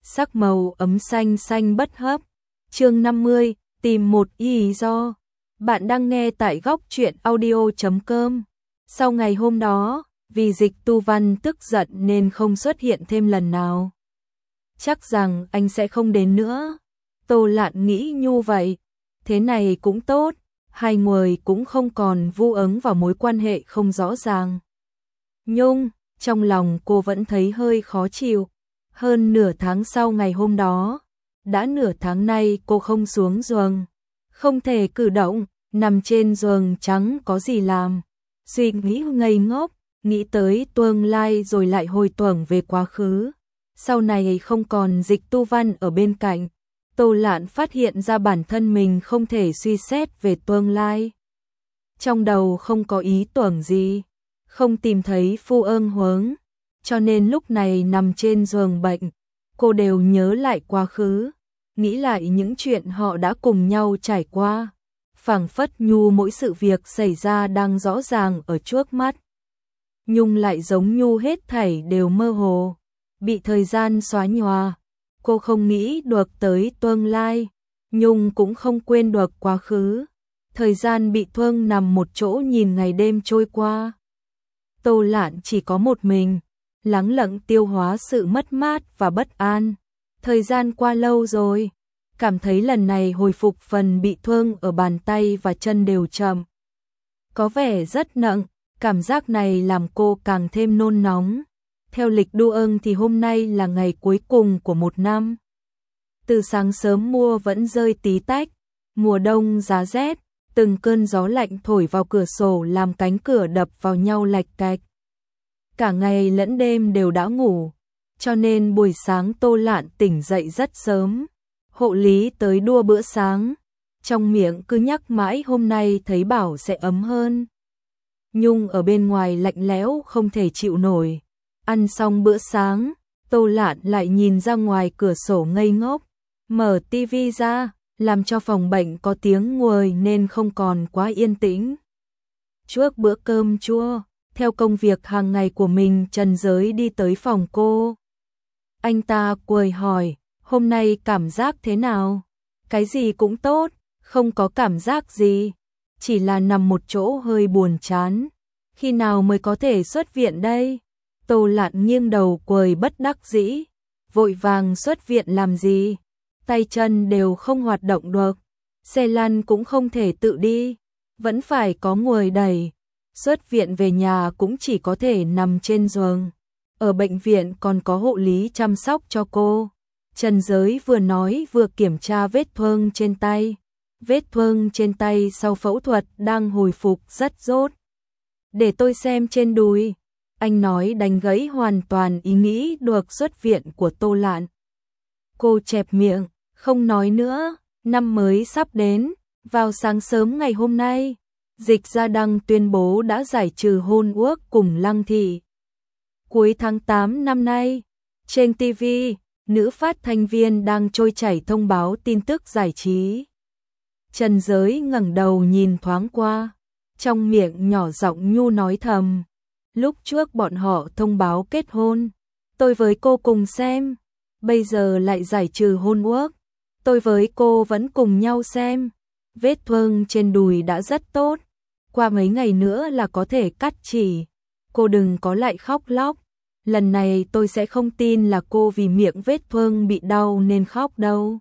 sắc màu ấm xanh xanh bất hấp. Chương 50, tìm một lý do. Bạn đang nghe tại góc truyện audio.com. Sau ngày hôm đó, vì Dịch Tu Văn tức giận nên không xuất hiện thêm lần nào. Chắc rằng anh sẽ không đến nữa. Tô Lạn nghĩ như vậy. Thế này cũng tốt, hai người cũng không còn vu ứng vào mối quan hệ không rõ ràng. Nhưng, trong lòng cô vẫn thấy hơi khó chịu. Hơn nửa tháng sau ngày hôm đó, đã nửa tháng nay cô không xuống giường, không thể cử động, nằm trên giường chẳng có gì làm. Suy nghĩ ngây ngốc, nghĩ tới tương lai rồi lại hồi tưởng về quá khứ. Sau này không còn Dịch Tu Văn ở bên cạnh, Tô Lạn phát hiện ra bản thân mình không thể suy xét về tương lai. Trong đầu không có ý tưởng gì, không tìm thấy phu ương hướng, cho nên lúc này nằm trên giường bệnh, cô đều nhớ lại quá khứ, nghĩ lại những chuyện họ đã cùng nhau trải qua. Phảng phất như mỗi sự việc xảy ra đang rõ ràng ở trước mắt, nhưng lại giống như hết thảy đều mơ hồ, bị thời gian xóa nhòa. Cô không nghĩ được tới tương lai, nhưng cũng không quên được quá khứ. Thời gian bị thương nằm một chỗ nhìn ngày đêm trôi qua. Tô Lạn chỉ có một mình, lắng lặng tiêu hóa sự mất mát và bất an. Thời gian qua lâu rồi, cảm thấy lần này hồi phục phần bị thương ở bàn tay và chân đều chậm. Có vẻ rất nặng, cảm giác này làm cô càng thêm nôn nóng. Theo lịch đô ưng thì hôm nay là ngày cuối cùng của một năm. Từ sáng sớm mưa vẫn rơi tí tách, mùa đông giá rét, từng cơn gió lạnh thổi vào cửa sổ làm cánh cửa đập vào nhau lạch cạch. Cả ngày lẫn đêm đều đã ngủ, cho nên buổi sáng Tô Lạn tỉnh dậy rất sớm. Hộ lý tới đua bữa sáng, trong miệng cứ nhắc mãi hôm nay thấy bảo sẽ ấm hơn. Nhưng ở bên ngoài lạnh lẽo không thể chịu nổi. Ăn xong bữa sáng, Tô Lạn lại nhìn ra ngoài cửa sổ ngây ngốc, mở tivi ra, làm cho phòng bệnh có tiếng nguồi nên không còn quá yên tĩnh. Trước bữa cơm trưa, theo công việc hàng ngày của mình, Trần Giới đi tới phòng cô. Anh ta cười hỏi, hôm nay cảm giác thế nào? Cái gì cũng tốt, không có cảm giác gì, chỉ là nằm một chỗ hơi buồn chán. Khi nào mới có thể xuất viện đây? Tô Lạn nghiêng đầu cười bất đắc dĩ, vội vàng xuất viện làm gì? Tay chân đều không hoạt động được, xe lăn cũng không thể tự đi, vẫn phải có người đẩy. Xuất viện về nhà cũng chỉ có thể nằm trên giường. Ở bệnh viện còn có hộ lý chăm sóc cho cô. Trần Giới vừa nói vừa kiểm tra vết thương trên tay. Vết thương trên tay sau phẫu thuật đang hồi phục rất tốt. Để tôi xem trên đùi. Anh nói đánh gãy hoàn toàn ý nghĩ được xuất viện của Tô Lạn. Cô chẹp miệng, không nói nữa. Năm mới sắp đến, vào sáng sớm ngày hôm nay, Dịch Gia Đăng tuyên bố đã giải trừ hôn ước cùng Lăng Thị. Cuối tháng 8 năm nay, trên TV, nữ phát thanh viên đang trôi chảy thông báo tin tức giải trí. Trần Giới ngẩng đầu nhìn thoáng qua, trong miệng nhỏ giọng nhu nói thầm. Lúc trước bọn họ thông báo kết hôn, tôi với cô cùng xem, bây giờ lại giải trừ hôn ước, tôi với cô vẫn cùng nhau xem. Vết thương trên đùi đã rất tốt, qua mấy ngày nữa là có thể cắt chỉ. Cô đừng có lại khóc lóc, lần này tôi sẽ không tin là cô vì miệng vết thương bị đau nên khóc đâu.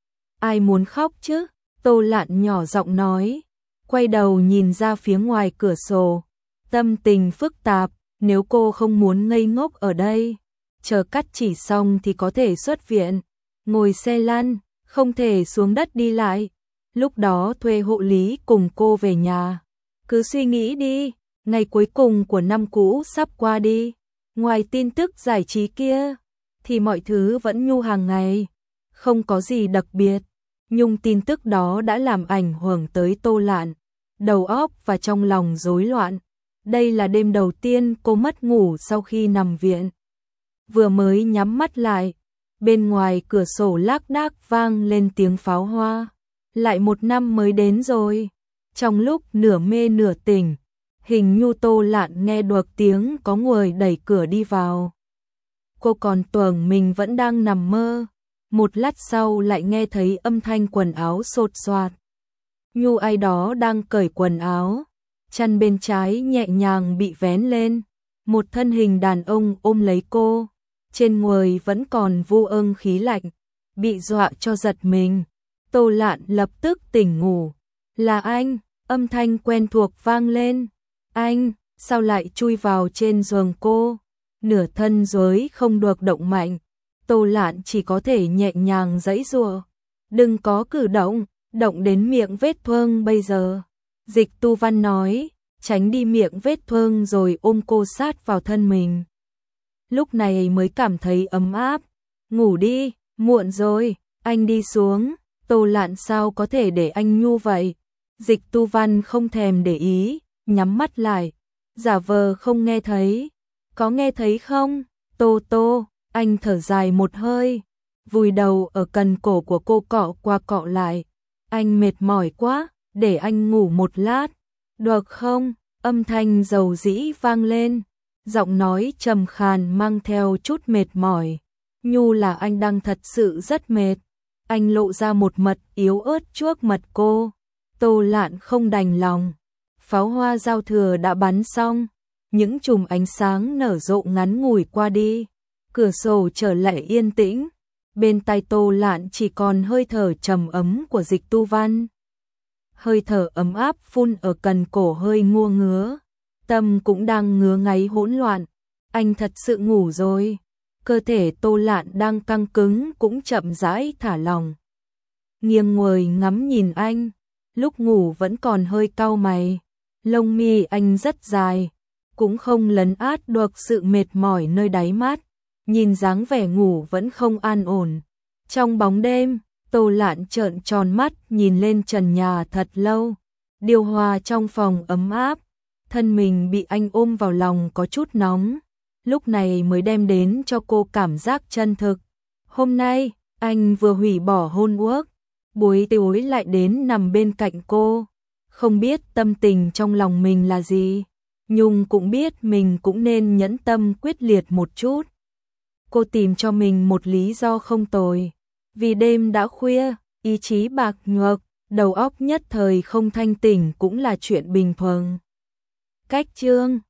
Ai muốn khóc chứ? Tô Lạn nhỏ giọng nói, quay đầu nhìn ra phía ngoài cửa sổ, tâm tình phức tạp. Nếu cô không muốn ngây ngốc ở đây, chờ cắt chỉ xong thì có thể xuất viện, ngồi xe lăn, không thể xuống đất đi lại. Lúc đó thuê hộ lý cùng cô về nhà. Cứ suy nghĩ đi, ngày cuối cùng của năm cũ sắp qua đi. Ngoài tin tức giải trí kia, thì mọi thứ vẫn như hàng ngày, không có gì đặc biệt. Nhưng tin tức đó đã làm ảnh hưởng tới Tô Lạn, đầu óc và trong lòng rối loạn. Đây là đêm đầu tiên cô mất ngủ sau khi nằm viện. Vừa mới nhắm mắt lại, bên ngoài cửa sổ lác đác vang lên tiếng pháo hoa. Lại một năm mới đến rồi. Trong lúc nửa mê nửa tỉnh, hình như Tô Lạn nghe được tiếng có người đẩy cửa đi vào. Cô còn tưởng mình vẫn đang nằm mơ. Một lát sau lại nghe thấy âm thanh quần áo xột xoạt. Nhu ai đó đang cởi quần áo, chân bên trái nhẹ nhàng bị vén lên, một thân hình đàn ông ôm lấy cô, trên người vẫn còn vu ương khí lạnh, bị dọa cho giật mình. Tô Lạn lập tức tỉnh ngủ. Là anh, âm thanh quen thuộc vang lên. Anh, sao lại chui vào trên giường cô? Nửa thân dưới không được động mạnh. Tô Lạn chỉ có thể nhẹ nhàng giãy giụa. Đừng có cử động, động đến miệng vết thương bây giờ. Dịch Tu Văn nói, tránh đi miệng vết thương rồi ôm cô sát vào thân mình. Lúc này mới cảm thấy ấm áp. Ngủ đi, muộn rồi, anh đi xuống. Tô Lạn sao có thể để anh nhu vậy? Dịch Tu Văn không thèm để ý, nhắm mắt lại, giả vờ không nghe thấy. Có nghe thấy không? Tô Tô, anh thở dài một hơi, vùi đầu ở cần cổ của cô cọ qua cọ lại. Anh mệt mỏi quá, để anh ngủ một lát. Được không? Âm thanh dầu dĩ vang lên, giọng nói trầm khàn mang theo chút mệt mỏi. Nhu là anh đang thật sự rất mệt. Anh lộ ra một mật yếu ớt chuốc mật cô. Tô Lạn không đành lòng. Pháo hoa giao thừa đã bắn xong, những chùm ánh sáng nở rộ ngắn ngủi qua đi. Cửa sổ trở lại yên tĩnh. Bên tai Tô Lạn chỉ còn hơi thở trầm ấm của Dịch Tu Văn. Hơi thở ấm áp phun ở cần cổ hơi ngua ngứa. Tâm cũng đang ngứa ngáy hỗn loạn. Anh thật sự ngủ rồi. Cơ thể Tô Lạn đang căng cứng cũng chậm rãi thả lỏng. Nghiêng người ngắm nhìn anh, lúc ngủ vẫn còn hơi cau mày. Lông mi anh rất dài, cũng không lấn át được sự mệt mỏi nơi đáy mắt. Nhìn dáng vẻ ngủ vẫn không an ổn. Trong bóng đêm, Tô Lạn trợn tròn mắt nhìn lên trần nhà thật lâu. Điều hòa trong phòng ấm áp, thân mình bị anh ôm vào lòng có chút nóng. Lúc này mới đem đến cho cô cảm giác chân thực. Hôm nay, anh vừa hủy bỏ hôn ước, buổi tối lại đến nằm bên cạnh cô. Không biết tâm tình trong lòng mình là gì, Nhung cũng biết mình cũng nên nhẫn tâm quyết liệt một chút. Cô tìm cho mình một lý do không tồi. Vì đêm đã khuya, ý chí bạc nhược, đầu óc nhất thời không thanh tỉnh cũng là chuyện bình thường. Cách chương